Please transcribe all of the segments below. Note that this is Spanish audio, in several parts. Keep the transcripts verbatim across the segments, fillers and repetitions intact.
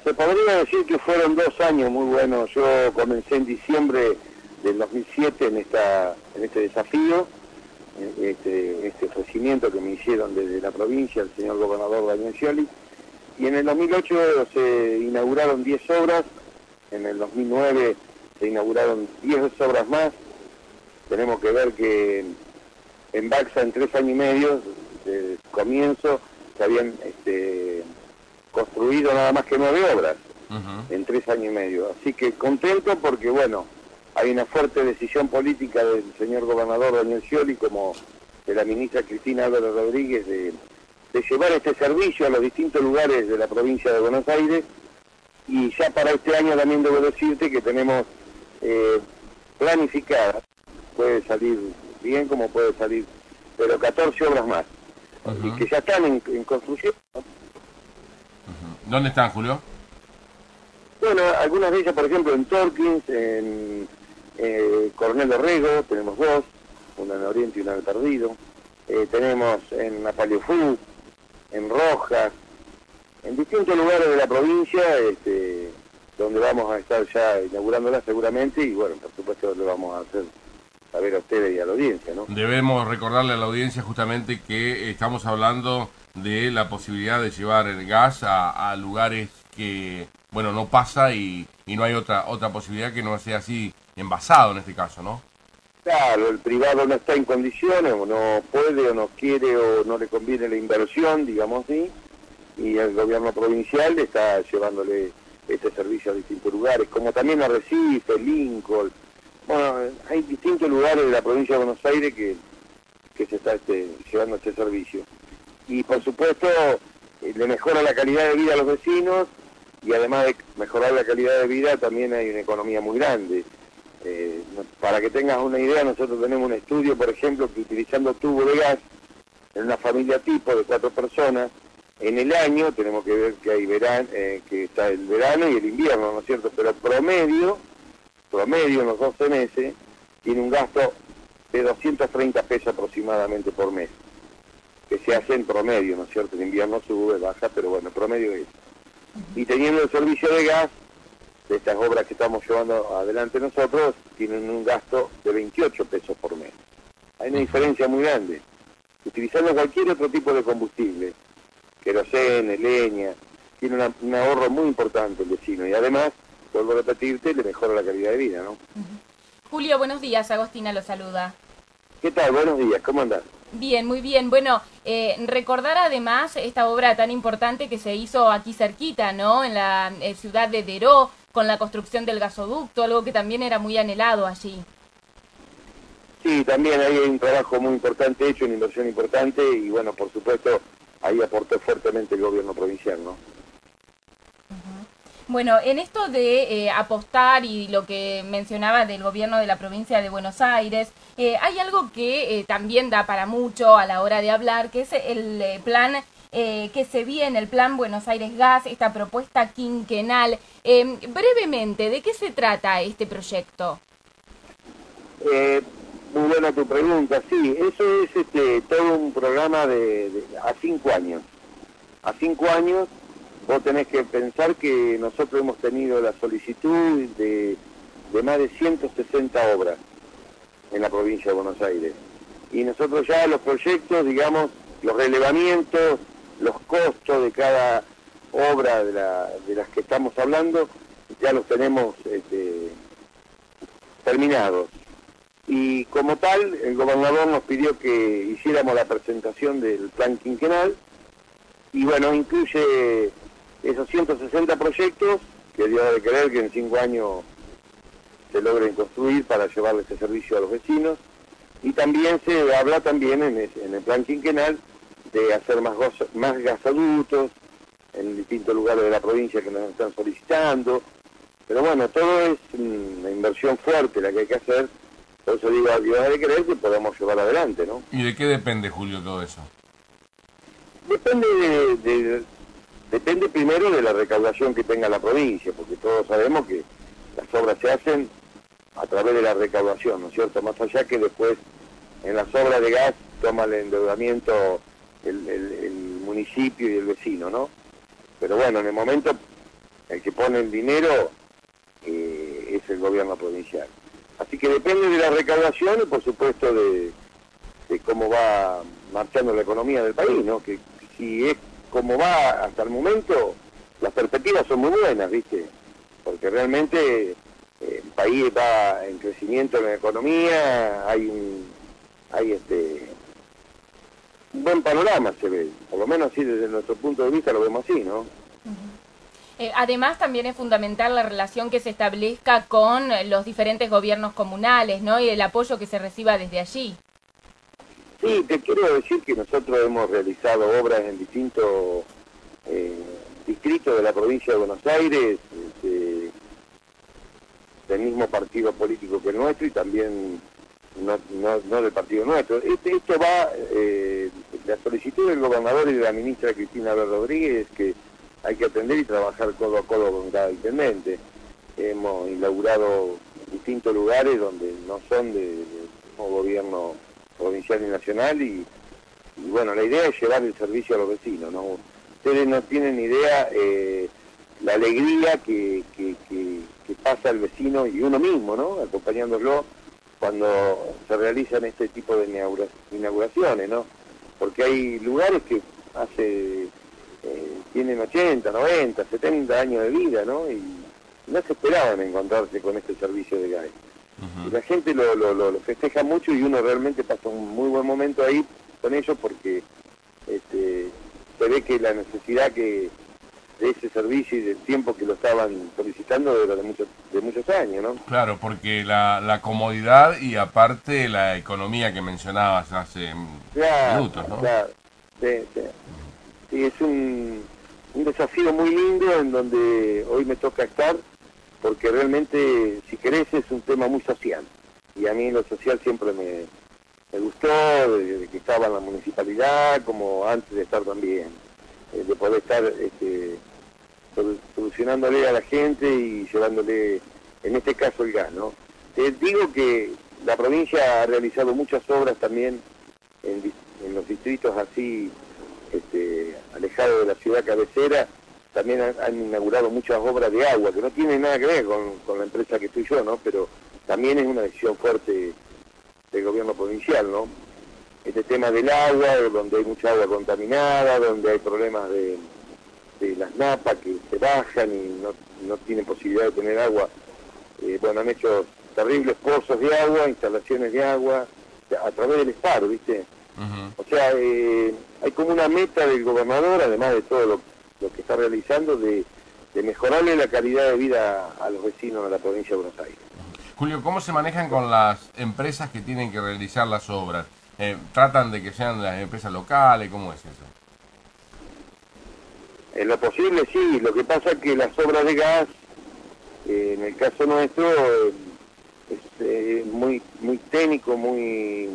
Se podría decir que fueron dos años muy buenos. Yo comencé en diciembre del dos mil siete en esta en este desafío, este, este ofrecimiento que me hicieron desde la provincia, el señor gobernador Daniel Scioli, y en el dos mil ocho se inauguraron diez obras, en el dos mil nueve se inauguraron diez obras más. Tenemos que ver que en Baxa en tres años y medio, de comienzo, se habían este, construido nada más que nueve obras, uh-huh. en tres años y medio. Así que contento porque, bueno, hay una fuerte decisión política del señor gobernador Daniel Scioli, como de la ministra Cristina Álvarez Rodríguez, de, de llevar este servicio a los distintos lugares de la provincia de Buenos Aires. Y ya para este año también debo decirte que tenemos eh, planificada, puede salir bien como puede salir, pero catorce obras más, uh-huh. y que ya están en, en construcción. Uh-huh. ¿Dónde están, Julio? Bueno, algunas de ellas, por ejemplo, en Torkins, en eh, Coronel Orrego, tenemos dos, una en Oriente y una en el Perdido. Eh, tenemos en Napaleofú, en Rojas, en distintos lugares de la provincia, este, donde vamos a estar ya inaugurándola seguramente, y bueno, por supuesto le vamos a hacer saber a ustedes y a la audiencia, ¿no? Debemos recordarle a la audiencia justamente que estamos hablando de la posibilidad de llevar el gas a, a lugares que, bueno, no pasa y, y no hay otra otra posibilidad que no sea así envasado en este caso, ¿no? Claro, el privado no está en condiciones, o no puede, o no quiere, o no le conviene la inversión, digamos así, y el gobierno provincial está llevándole este servicio a distintos lugares, como también a Recife, Lincoln. Bueno, hay distintos lugares de la provincia de Buenos Aires que, que se está este, llevando este servicio. Y por supuesto, eh, le mejora la calidad de vida a los vecinos, y además de mejorar la calidad de vida, también hay una economía muy grande. Eh, para que tengas una idea, nosotros tenemos un estudio, por ejemplo, que utilizando tubo de gas, en una familia tipo de cuatro personas, en el año, tenemos que ver que hay verano, eh, que está el verano y el invierno, ¿no es cierto? Pero promedio, promedio en los doce meses, tiene un gasto de doscientos treinta pesos aproximadamente por mes, que se hace en promedio, ¿no es cierto? En invierno sube, baja, pero bueno, el promedio es. Y teniendo el servicio de gas, de estas obras que estamos llevando adelante nosotros, tienen un gasto de veintiocho pesos por mes. Hay una diferencia muy grande. Utilizando cualquier otro tipo de combustible, querosene, leña, tiene una, un ahorro muy importante el vecino, y además, vuelvo a repetirte, le mejora la calidad de vida, ¿no? Uh-huh. Julio, buenos días, Agostina lo saluda. ¿Qué tal? Buenos días, ¿cómo andás? Bien, muy bien. Bueno, eh, recordar además esta obra tan importante que se hizo aquí cerquita, ¿no? En la eh, ciudad de Deró, con la construcción del gasoducto, algo que también era muy anhelado allí. Sí, también hay un trabajo muy importante hecho, una inversión importante, y bueno, por supuesto, ahí aportó fuertemente el gobierno provincial, ¿no? Uh-huh. Bueno, en esto de eh, apostar y lo que mencionaba del gobierno de la provincia de Buenos Aires, eh, hay algo que eh, también da para mucho a la hora de hablar, que es el eh, plan eh, que se viene, el plan Buenos Aires Gas, esta propuesta quinquenal. Eh, brevemente, ¿de qué se trata este proyecto? Eh, muy buena tu pregunta. Sí, eso es este, todo un programa de, de a cinco años. A cinco años vos tenés que pensar que nosotros hemos tenido la solicitud de, de más de ciento sesenta obras en la provincia de Buenos Aires. Y nosotros ya los proyectos, digamos, los relevamientos, los costos de cada obra de, la, de las que estamos hablando, ya los tenemos este, terminados. Y como tal, el gobernador nos pidió que hiciéramos la presentación del plan quinquenal, y bueno, incluye esos ciento sesenta proyectos, que Dios de querer que en cinco años se logren construir para llevarle este servicio a los vecinos, y también se habla también en, ese, en el plan quinquenal de hacer más, gozo, más gasoductos en distintos lugares de la provincia que nos están solicitando, pero bueno, todo es una inversión fuerte la que hay que hacer. Por eso digo, a Dios de querer que podamos llevar adelante, ¿no? ¿Y de qué depende, Julio, todo eso? Depende de, de, depende primero de la recaudación que tenga la provincia, porque todos sabemos que las obras se hacen a través de la recaudación, ¿no es cierto? Más allá que después en las obras de gas toma el endeudamiento el, el, el municipio y el vecino, ¿no? Pero bueno, en el momento el que pone el dinero eh, es el gobierno provincial. Así que depende de la recaudación y por supuesto de, de cómo va marchando la economía del país, ¿no? Que si es como va hasta el momento, las perspectivas son muy buenas, ¿viste? Porque realmente eh, el país va en crecimiento en la economía, hay un, hay este un buen panorama se ve, por lo menos así desde nuestro punto de vista lo vemos así, ¿no? Eh, además, también es fundamental la relación que se establezca con los diferentes gobiernos comunales, ¿no? Y el apoyo que se reciba desde allí. Sí, te quiero decir que nosotros hemos realizado obras en distintos eh, distritos de la provincia de Buenos Aires, este, del mismo partido político que el nuestro y también no, no, no del partido nuestro. Este, esto va, eh, la solicitud del gobernador y de la ministra Cristina Abel Rodríguez, que hay que atender y trabajar codo a codo con cada intendente. Hemos inaugurado distintos lugares donde no son de, de mismo gobierno provincial y nacional y, y bueno, la idea es llevar el servicio a los vecinos, ¿no? Ustedes no tienen idea eh, la alegría que, que, que, que pasa el vecino y uno mismo, ¿no? Acompañándolo cuando se realizan este tipo de inauguraciones, ¿no? Porque hay lugares que hace Eh, tienen ochenta, noventa, setenta años de vida, ¿no? Y no se esperaban encontrarse con este servicio de gas. Uh-huh. Y la gente lo, lo, lo, lo festeja mucho y uno realmente pasa un muy buen momento ahí con ellos porque este, se ve que la necesidad que de ese servicio y del tiempo que lo estaban solicitando era de muchos, de muchos años, ¿no? Claro, porque la, la comodidad y aparte la economía que mencionabas hace claro, minutos, ¿no? Claro, sí, sí. Sí, es un, un desafío muy lindo en donde hoy me toca estar, porque realmente, si querés, es un tema muy social. Y a mí lo social siempre me, me gustó, desde que estaba en la municipalidad, como antes de estar también, eh, de poder estar este, solucionándole a la gente y llevándole, en este caso, el gas, ¿no? Te digo que la provincia ha realizado muchas obras también en, en los distritos así, Este, alejado de la ciudad cabecera, también han, han inaugurado muchas obras de agua, que no tienen nada que ver con, con la empresa que estoy yo, ¿no? Pero también es una decisión fuerte del gobierno provincial, ¿no? Este tema del agua, donde hay mucha agua contaminada, donde hay problemas de, de las napas que se bajan y no, no tienen posibilidad de tener agua. Eh, bueno, han hecho terribles pozos de agua, instalaciones de agua, a través del SPAR, ¿viste? Uh-huh. O sea, eh, hay como una meta del gobernador, además de todo lo, lo que está realizando, de, de mejorarle la calidad de vida a los vecinos de la provincia de Buenos Aires. Julio, ¿cómo se manejan con las empresas que tienen que realizar las obras? Eh, ¿Tratan de que sean las empresas locales? ¿Cómo es eso? En lo posible sí, lo que pasa es que las obras de gas, eh, en el caso nuestro, eh, es eh, muy, muy técnico, muy...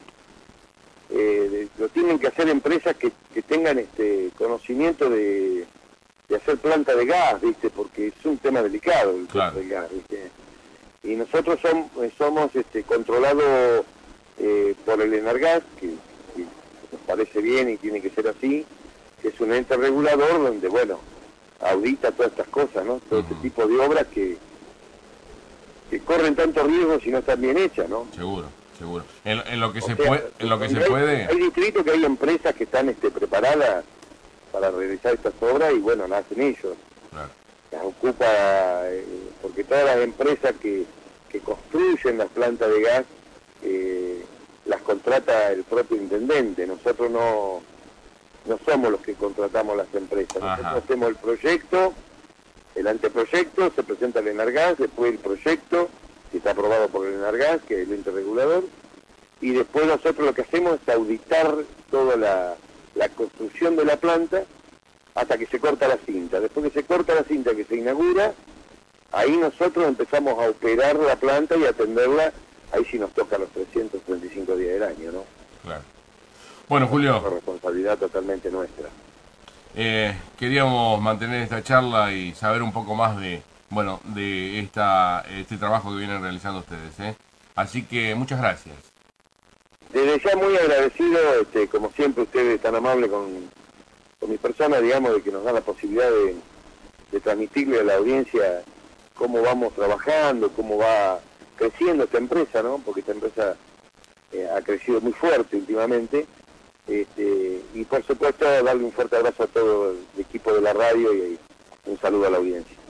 Eh, lo tienen que hacer empresas que, que tengan este conocimiento de, de hacer planta de gas, ¿viste? Porque es un tema delicado el claro. tema del gas, ¿viste? Y nosotros som, somos este, controlados eh, por el Enargas, que, que nos parece bien y tiene que ser así, que es un ente regulador donde, bueno, audita todas estas cosas, ¿no? Todo uh-huh. este tipo de obras que, que corren tantos riesgos si no están bien hechas, ¿no? Seguro. Seguro. En, en lo que o se sea, puede, en lo que se hay, puede. Hay distritos que hay empresas que están este, preparadas para realizar estas obras y bueno, las hacen ellos. Claro. Las ocupa eh, porque todas las empresas que, que construyen las plantas de gas eh, las contrata el propio intendente. Nosotros no no somos los que contratamos las empresas. Ajá. Nosotros hacemos el proyecto, el anteproyecto, se presenta al Enargas, después el proyecto que está aprobado por el Enargas, que es el ente regulador, y después nosotros lo que hacemos es auditar toda la, la construcción de la planta hasta que se corta la cinta. Después que se corta la cinta, que se inaugura, ahí nosotros empezamos a operar la planta y a atenderla, ahí sí nos toca los trescientos treinta y cinco días del año, ¿no? Claro. Bueno, Julio. Es una responsabilidad totalmente nuestra. Eh, queríamos mantener esta charla y saber un poco más de... bueno, de esta este trabajo que vienen realizando ustedes, ¿eh? Así que muchas gracias. Desde ya muy agradecido, este, como siempre ustedes tan amables con, con mi persona, digamos, de que nos dan la posibilidad de, de transmitirle a la audiencia cómo vamos trabajando, cómo va creciendo esta empresa, ¿no? Porque esta empresa eh, ha crecido muy fuerte últimamente, este, y por supuesto darle un fuerte abrazo a todo el equipo de la radio y, y un saludo a la audiencia.